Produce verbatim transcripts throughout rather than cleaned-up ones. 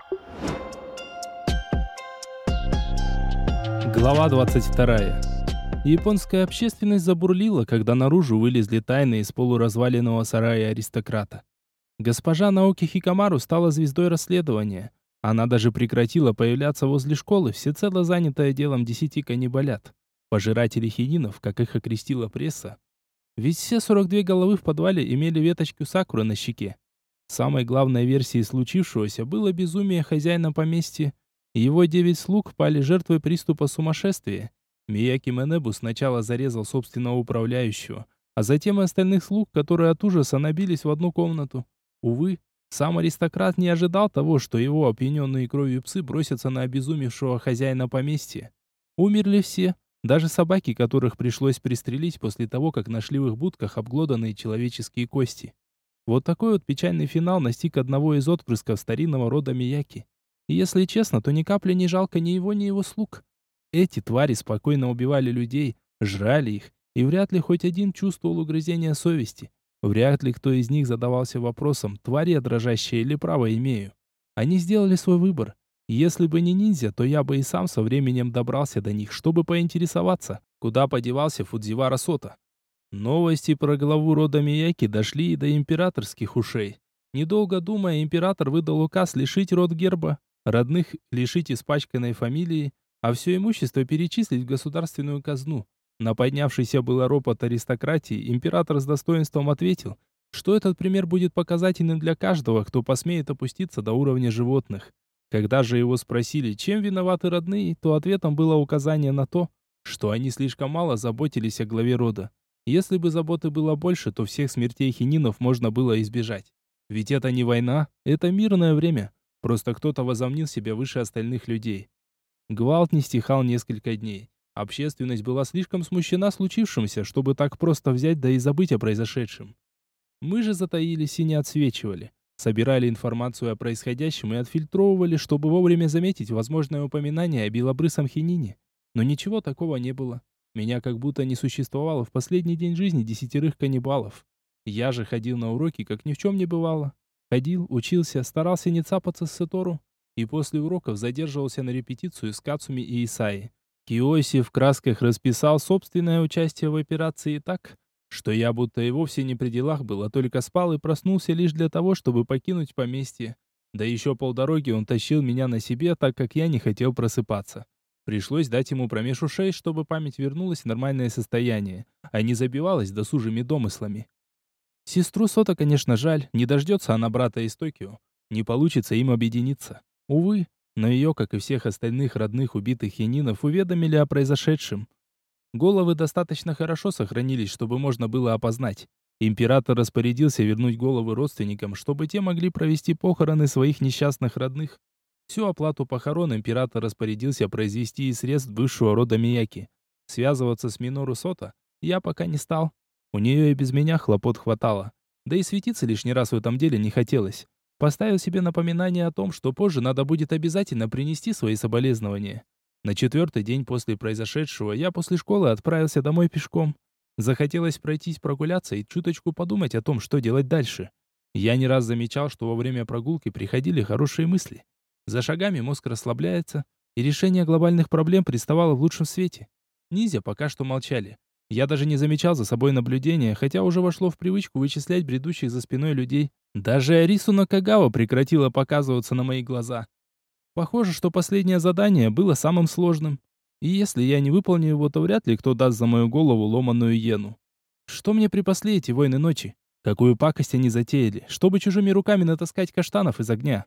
Глава двадцать вторая. Японская общественность забурлила, когда наружу вылезли тайны из полуразваленного сарая аристократа. Госпожа Наоки Хикамару стала звездой расследования. Она даже прекратила появляться возле школы, всецело занятая делом десяти каннибалят, пожирателей хининов, как их окрестила пресса. Ведь все сорок две головы в подвале имели веточку сакуры на щеке. Самой главной версией случившегося было безумие хозяина поместья. Его девять слуг пали жертвой приступа сумасшествия. Мияки Менебу сначала зарезал собственного управляющего, а затем и остальных слуг, которые от ужаса набились в одну комнату. Увы, сам аристократ не ожидал того, что его опьяненные кровью псы бросятся на обезумевшего хозяина поместья. Умерли все, даже собаки, которых пришлось пристрелить после того, как нашли в их будках обглоданные человеческие кости. Вот такой вот печальный финал настиг одного из отпрысков старинного рода Мияки. И если честно, то ни капли не жалко ни его, ни его слуг. Эти твари спокойно убивали людей, жрали их, и вряд ли хоть один чувствовал угрызение совести. Вряд ли кто из них задавался вопросом, тварь я дрожащая или право имею. Они сделали свой выбор. Если бы не ниндзя, то я бы и сам со временем добрался до них, чтобы поинтересоваться, куда подевался Фудзивара Сота. Новости про главу рода Мияки дошли и до императорских ушей. Недолго думая, император выдал указ лишить род герба, родных лишить испачканной фамилии, а все имущество перечислить в государственную казну. На поднявшийся было ропот аристократии, император с достоинством ответил, что этот пример будет показательным для каждого, кто посмеет опуститься до уровня животных. Когда же его спросили, чем виноваты родные, то ответом было указание на то, что они слишком мало заботились о главе рода. Если бы заботы было больше, то всех смертей хининов можно было избежать. Ведь это не война, это мирное время. Просто кто-то возомнил себя выше остальных людей. Гвалт не стихал несколько дней. Общественность была слишком смущена случившимся, чтобы так просто взять да и забыть о произошедшем. Мы же затаились и не отсвечивали. Собирали информацию о происходящем и отфильтровывали, чтобы вовремя заметить возможное упоминание о белобрысом хинине. Но ничего такого не было. Меня как будто не существовало в последний день жизни десятерых каннибалов. Я же ходил на уроки, как ни в чем не бывало. Ходил, учился, старался не цапаться с Сатору, и после уроков задерживался на репетицию с Кацуми и Исаи. Киоси в красках расписал собственное участие в операции так, что я будто и вовсе не при делах был, а только спал и проснулся лишь для того, чтобы покинуть поместье. Да еще полдороги он тащил меня на себе, так как я не хотел просыпаться. Пришлось дать ему промеж ушей, чтобы память вернулась в нормальное состояние, а не забивалась досужими домыслами. Сестру Сота, конечно, жаль, не дождется она брата из Токио. Не получится им объединиться. Увы, но ее, как и всех остальных родных убитых хининов, уведомили о произошедшем. Головы достаточно хорошо сохранились, чтобы можно было опознать. Император распорядился вернуть головы родственникам, чтобы те могли провести похороны своих несчастных родных. Всю оплату похорон император распорядился произвести из средств бывшего рода Мияки. Связываться с Минору Сота я пока не стал. У нее и без меня хлопот хватало. Да и светиться лишний раз в этом деле не хотелось. Поставил себе напоминание о том, что позже надо будет обязательно принести свои соболезнования. На четвертый день после произошедшего я после школы отправился домой пешком. Захотелось пройтись прогуляться и чуточку подумать о том, что делать дальше. Я не раз замечал, что во время прогулки приходили хорошие мысли. За шагами мозг расслабляется, и решение глобальных проблем представало в лучшем свете. Ниндзя пока что молчали. Я даже не замечал за собой наблюдения, хотя уже вошло в привычку вычислять бредущих за спиной людей. Даже Арису Накагава прекратила показываться на мои глаза. Похоже, что последнее задание было самым сложным. И если я не выполню его, то вряд ли кто даст за мою голову ломаную иену. Что мне припасли эти войны ночи? Какую пакость они затеяли, чтобы чужими руками натаскать каштанов из огня?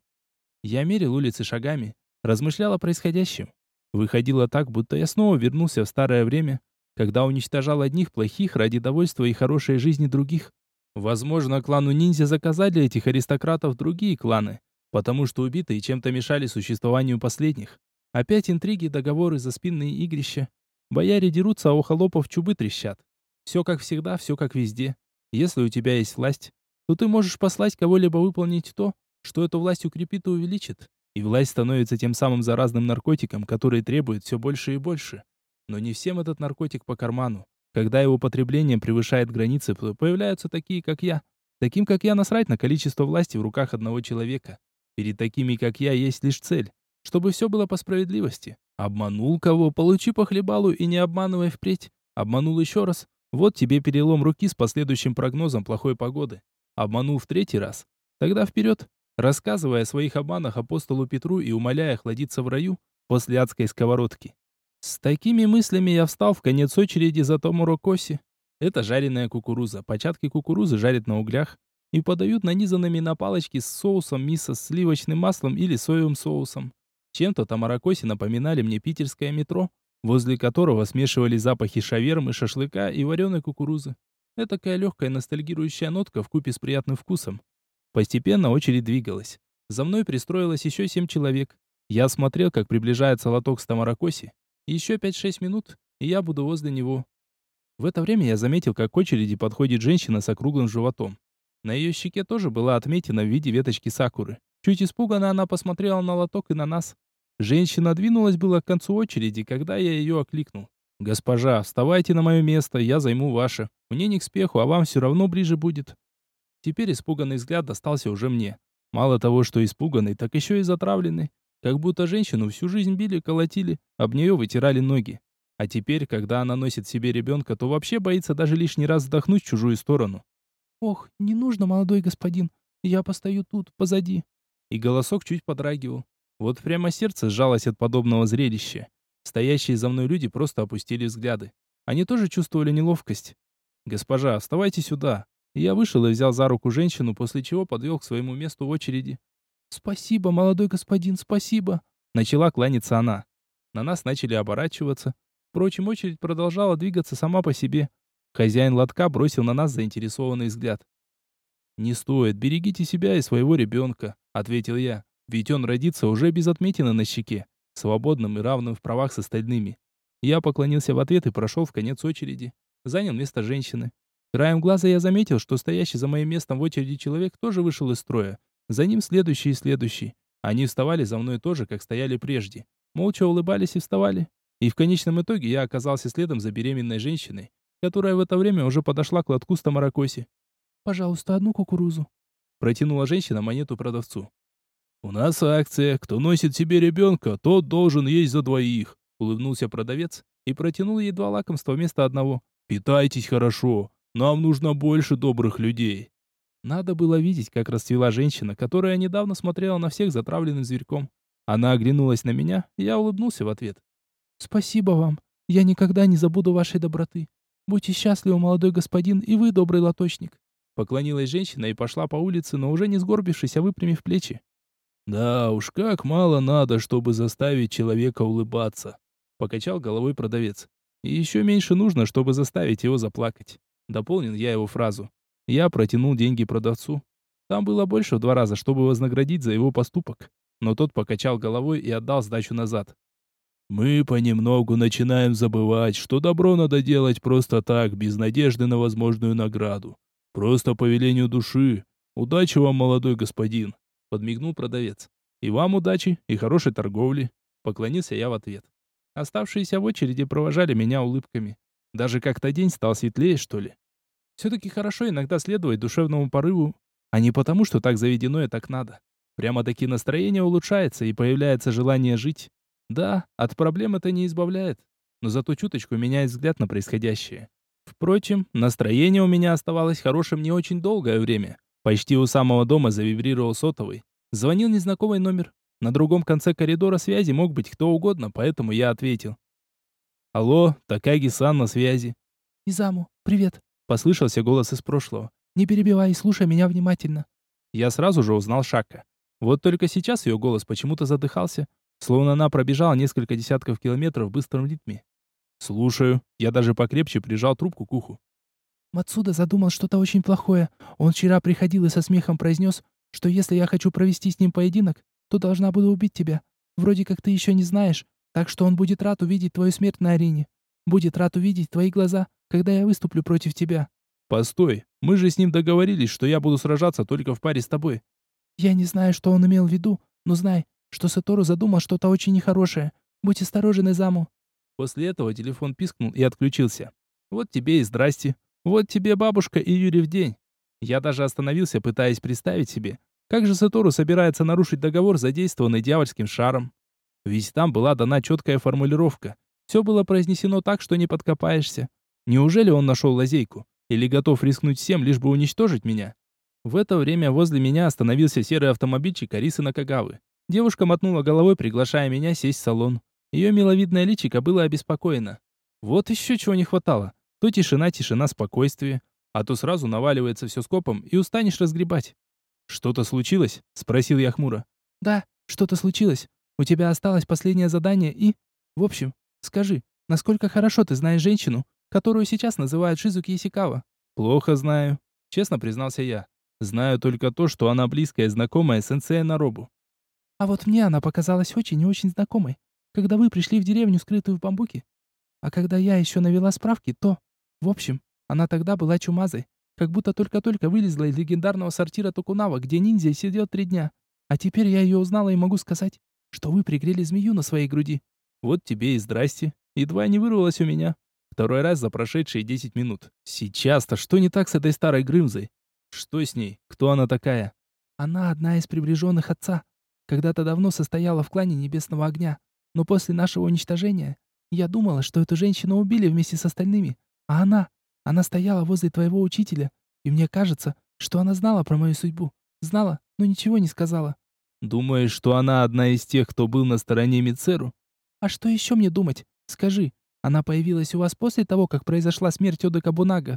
Я мерил улицы шагами, размышлял о происходящем. Выходило так, будто я снова вернулся в старое время, когда уничтожал одних плохих ради довольства и хорошей жизни других. Возможно, клану ниндзя заказали этих аристократов другие кланы, потому что убитые чем-то мешали существованию последних. Опять интриги, договоры, заспинные игрища. Бояре дерутся, а у холопов чубы трещат. Все как всегда, все как везде. Если у тебя есть власть, то ты можешь послать кого-либо выполнить то, что эту власть укрепит и увеличит. И власть становится тем самым заразным наркотиком, который требует все больше и больше. Но не всем этот наркотик по карману. Когда его потребление превышает границы, появляются такие, как я. Таким, как я, насрать на количество власти в руках одного человека. Перед такими, как я, есть лишь цель, чтобы все было по справедливости. Обманул кого, получи по хлебалу и не обманывай впредь. Обманул еще раз. Вот тебе перелом руки с последующим прогнозом плохой погоды. Обманул в третий раз. Тогда вперед, рассказывая о своих обманах апостолу Петру и умоляя охладиться в раю после адской сковородки. С такими мыслями я встал в конец очереди за Томорокоси. Это жареная кукуруза. Початки кукурузы жарят на углях и подают нанизанными на палочки с соусом мисо с сливочным маслом или соевым соусом. Чем-то Томорокоси напоминали мне питерское метро, возле которого смешивали запахи шавермы, шашлыка и вареной кукурузы. Этакая легкая ностальгирующая нотка вкупе с приятным вкусом. Постепенно очередь двигалась. За мной пристроилось еще семь человек. Я смотрел, как приближается лоток с Томорокоси. Еще пять-шесть минут, и я буду возле него. В это время я заметил, как к очереди подходит женщина с округлым животом. На ее щеке тоже была отметина в виде веточки сакуры. Чуть испуганно она посмотрела на лоток и на нас. Женщина двинулась было к концу очереди, когда я ее окликнул. «Госпожа, вставайте на мое место, я займу ваше. Мне не к спеху, а вам все равно ближе будет». Теперь испуганный взгляд достался уже мне. Мало того, что испуганный, так еще и затравленный. Как будто женщину всю жизнь били, колотили, об нее вытирали ноги. А теперь, когда она носит в себе ребенка, то вообще боится даже лишний раз вздохнуть в чужую сторону. «Ох, не нужно, молодой господин, я постою тут, позади». И голосок чуть подрагивал. Вот прямо сердце сжалось от подобного зрелища. Стоящие за мной люди просто опустили взгляды. Они тоже чувствовали неловкость. «Госпожа, вставайте сюда». Я вышел и взял за руку женщину, после чего подвел к своему месту в очереди. «Спасибо, молодой господин, спасибо!» Начала кланяться она. На нас начали оборачиваться. Впрочем, очередь продолжала двигаться сама по себе. Хозяин лотка бросил на нас заинтересованный взгляд. «Не стоит, берегите себя и своего ребенка», — ответил я. «Ведь он родится уже без отметины на щеке, свободным и равным в правах с остальными». Я поклонился в ответ и прошел в конец очереди. Занял место женщины. Краем глаза я заметил, что стоящий за моим местом в очереди человек тоже вышел из строя. За ним следующий и следующий. Они вставали за мной тоже, как стояли прежде. Молча улыбались и вставали. И в конечном итоге я оказался следом за беременной женщиной, которая в это время уже подошла к лотку с Томорокоси. «Пожалуйста, одну кукурузу». Протянула женщина монету продавцу. «У нас акция. Кто носит себе ребенка, тот должен есть за двоих», улыбнулся продавец и протянул ей два лакомства вместо одного. «Питайтесь хорошо. Нам нужно больше добрых людей». Надо было видеть, как расцвела женщина, которая недавно смотрела на всех затравленным зверьком. Она оглянулась на меня, и я улыбнулся в ответ. «Спасибо вам. Я никогда не забуду вашей доброты. Будьте счастливы, молодой господин, и вы, добрый лоточник». Поклонилась женщина и пошла по улице, но уже не сгорбившись, а выпрямив плечи. «Да уж, как мало надо, чтобы заставить человека улыбаться», — покачал головой продавец. «И еще меньше нужно, чтобы заставить его заплакать». Дополнил я его фразу. Я протянул деньги продавцу. Там было больше в два раза, чтобы вознаградить за его поступок. Но тот покачал головой и отдал сдачу назад. «Мы понемногу начинаем забывать, что добро надо делать просто так, без надежды на возможную награду. Просто по велению души. Удачи вам, молодой господин!» Подмигнул продавец. «И вам удачи, и хорошей торговли!» Поклонился я в ответ. Оставшиеся в очереди провожали меня улыбками. Даже как-то день стал светлее, что ли. Все-таки хорошо иногда следовать душевному порыву, а не потому, что так заведено и так надо. Прямо-таки настроение улучшается и появляется желание жить. Да, от проблем это не избавляет, но зато чуточку меняет взгляд на происходящее. Впрочем, настроение у меня оставалось хорошим не очень долгое время. Почти у самого дома завибрировал сотовый. Звонил незнакомый номер. На другом конце коридора связи мог быть кто угодно, поэтому я ответил. «Алло, Такаги-сан на связи». «Изаму, привет», — послышался голос из прошлого. «Не перебивай и слушай меня внимательно». Я сразу же узнал Шака. Вот только сейчас ее голос почему-то задыхался, словно она пробежала несколько десятков километров в быстром ритме. «Слушаю». Я даже покрепче прижал трубку к уху. «Мацуда задумал что-то очень плохое. Он вчера приходил и со смехом произнес, что если я хочу провести с ним поединок, то должна буду убить тебя. Вроде как ты еще не знаешь, так что он будет рад увидеть твою смерть на арене. Будет рад увидеть твои глаза, когда я выступлю против тебя». «Постой, мы же с ним договорились, что я буду сражаться только в паре с тобой». «Я не знаю, что он имел в виду, но знай, что Сатору задумал что-то очень нехорошее. Будь осторожен, Изаму». После этого телефон пискнул и отключился. Вот тебе и здрасте. Вот тебе бабушка и Юрий в день. Я даже остановился, пытаясь представить себе, Как же Сатору собирается нарушить договор, задействованный дьявольским шаром? Ведь там была дана четкая формулировка. Все было произнесено так, что не подкопаешься. Неужели он нашел лазейку? Или готов рискнуть всем, лишь бы уничтожить меня? В это время возле меня остановился серый автомобильчик Арисы Накагавы. Девушка мотнула головой, приглашая меня сесть в салон. Ее миловидное личико было обеспокоено. Вот еще чего не хватало. То тишина, тишина, спокойствие. А то сразу наваливается все скопом и устанешь разгребать. «Что-то случилось?» — спросил я хмуро. «Да, что-то случилось. У тебя осталось последнее задание и... В общем, скажи, насколько хорошо ты знаешь женщину, которую сейчас называют Шизуки Исикава?» «Плохо знаю», — честно признался я. «Знаю только то, что она близкая знакомая сенсея Наробу». «А вот мне она показалась очень и очень знакомой, когда вы пришли в деревню, скрытую в бамбуке. А когда я еще навела справки, то... В общем, она тогда была чумазой, как будто только-только вылезла из легендарного сортира Токунава, где ниндзя сидел три дня. А теперь я ее узнала и могу сказать, что вы пригрели змею на своей груди». Вот тебе и здрасте. Едва не вырвалось у меня. Второй раз за прошедшие десять минут. Сейчас-то что не так с этой старой Грымзой? Что с ней? Кто она такая? Она одна из приближенных отца. Когда-то давно состояла в клане Небесного Огня. Но после нашего уничтожения я думала, что эту женщину убили вместе с остальными. А она... Она стояла возле твоего учителя. И мне кажется, что она знала про мою судьбу. Знала, но ничего не сказала. Думаешь, что она одна из тех, кто был на стороне Мицеру? А что еще мне думать? Скажи, она появилась у вас после того, как произошла смерть Оды Кабунага?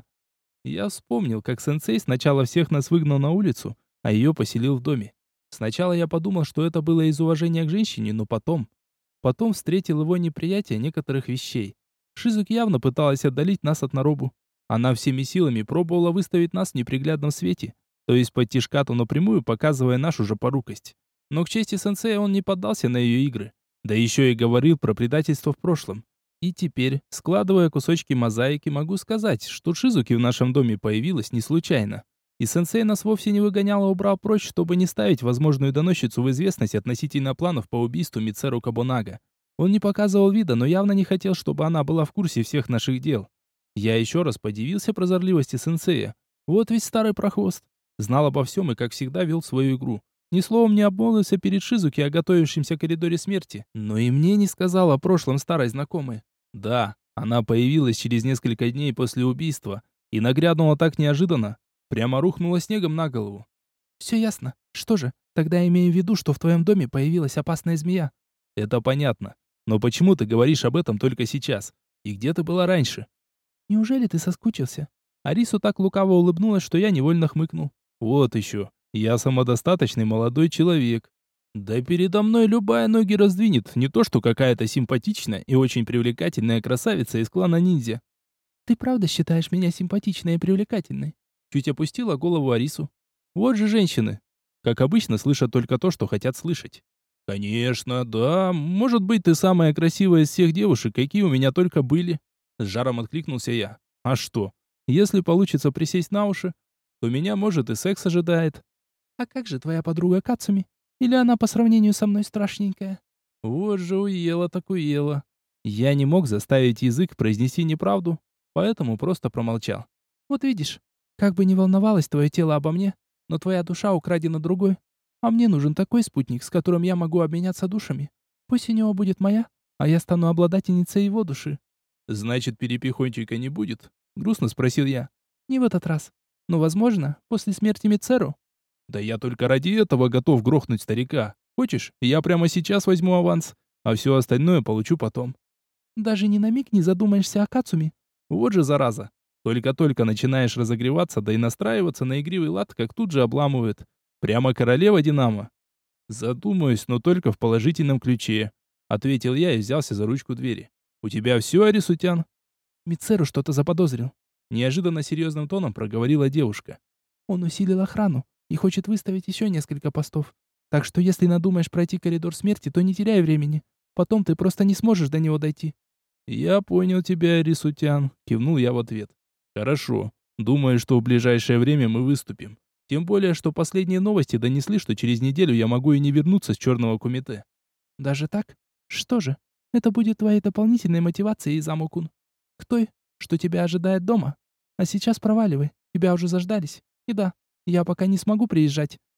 Я вспомнил, как сенсей сначала всех нас выгнал на улицу, а ее поселил в доме. Сначала я подумал, что это было из уважения к женщине, но потом... Потом встретил его неприятие некоторых вещей. Шизуки явно пыталась отдалить нас от Наробу. Она всеми силами пробовала выставить нас в неприглядном свете, то есть под тишка-то напрямую показывая нашу же порукость. Но к чести сенсея он не поддался на ее игры. Да еще и говорил про предательство в прошлом. И теперь, складывая кусочки мозаики, могу сказать, что Шизуки в нашем доме появилась не случайно. И сенсей нас вовсе не выгонял, а убрал прочь, чтобы не ставить возможную доносчицу в известность относительно планов по убийству Мицеру Кабунага. Он не показывал вида, но явно не хотел, чтобы она была в курсе всех наших дел. Я еще раз подивился прозорливости сенсея. Вот ведь старый прохвост. Знал обо всем и, как всегда, вел свою игру. Ни словом не обмолвился перед Шизуки о готовящемся коридоре смерти. Но и мне не сказал о прошлом старой знакомой. Да, она появилась через несколько дней после убийства и нагрянула так неожиданно. Прямо рухнула снегом на голову. «Все ясно. Что же, тогда я имею в виду, что в твоем доме появилась опасная змея». «Это понятно. Но почему ты говоришь об этом только сейчас? И где ты была раньше?» «Неужели ты соскучился?» Арису так лукаво улыбнулась, что я невольно хмыкнул. «Вот еще. Я самодостаточный молодой человек. Да передо мной любая ноги раздвинет, не то что какая-то симпатичная и очень привлекательная красавица из клана ниндзя». «Ты правда считаешь меня симпатичной и привлекательной?» Чуть опустила голову Арису. «Вот же женщины. Как обычно, слышат только то, что хотят слышать». «Конечно, да. Может быть, ты самая красивая из всех девушек, какие у меня только были». С жаром откликнулся я. «А что? Если получится присесть на уши, то меня, может, и секс ожидает». «А как же твоя подруга Кацуми? Или она по сравнению со мной страшненькая?» Вот же уела так уела. Я не мог заставить язык произнести неправду, поэтому просто промолчал. «Вот видишь, как бы ни волновалось твое тело обо мне, но твоя душа украдена другой. А мне нужен такой спутник, с которым я могу обменяться душами. Пусть у него будет моя, а я стану обладательницей его души». «Значит, перепихончика не будет?» — грустно спросил я. «Не в этот раз. Но, возможно, после смерти Мицеру». «Да я только ради этого готов грохнуть старика. Хочешь, я прямо сейчас возьму аванс, а все остальное получу потом». «Даже ни на миг не задумаешься о Кацуми?» «Вот же зараза. Только-только начинаешь разогреваться, да и настраиваться на игривый лад, как тут же обламывает. Прямо королева Динамо». «Задумаюсь, но только в положительном ключе», — ответил я и взялся за ручку двери. «У тебя все, Арисутян?» «Мицеру что-то заподозрил», — неожиданно серьезным тоном проговорила девушка. «Он усилил охрану и хочет выставить еще несколько постов. Так что если надумаешь пройти коридор смерти, то не теряй времени. Потом ты просто не сможешь до него дойти». «Я понял тебя, Арисутян», — кивнул я в ответ. «Хорошо. Думаю, что в ближайшее время мы выступим. Тем более, что последние новости донесли, что через неделю я могу и не вернуться с Черного Кумите». «Даже так? Что же, это будет твоей дополнительной мотивацией, Изаму-кун. К той, что тебя ожидает дома. А сейчас проваливай, тебя уже заждались. И да, я пока не смогу приезжать,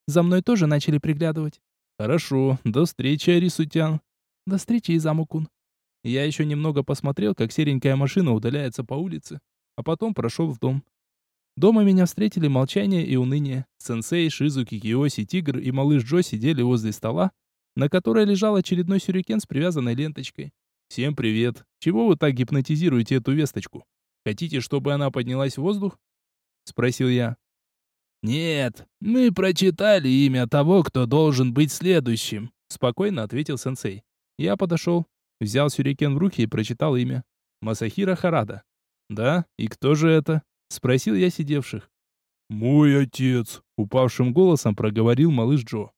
За мной тоже начали приглядывать. Хорошо, до встречи, Арисутян. До встречи, Изаму-кун. Я еще немного посмотрел, как серенькая машина удаляется по улице, а потом прошел в дом. Дома меня встретили молчание и уныние. Сенсей, Шизуки, Киоси, Тигр и малыш Джо сидели возле стола, на которой лежал очередной сюрикен с привязанной ленточкой. «Всем привет! Чего вы так гипнотизируете эту весточку? Хотите, чтобы она поднялась в воздух?» — спросил я. «Нет, мы прочитали имя того, кто должен быть следующим», — спокойно ответил сенсей. Я подошел, взял сюрикен в руки и прочитал имя. Масахиро Харада. «Да? И кто же это?» — спросил я сидевших. «Мой отец», — упавшим голосом проговорил малыш Джо.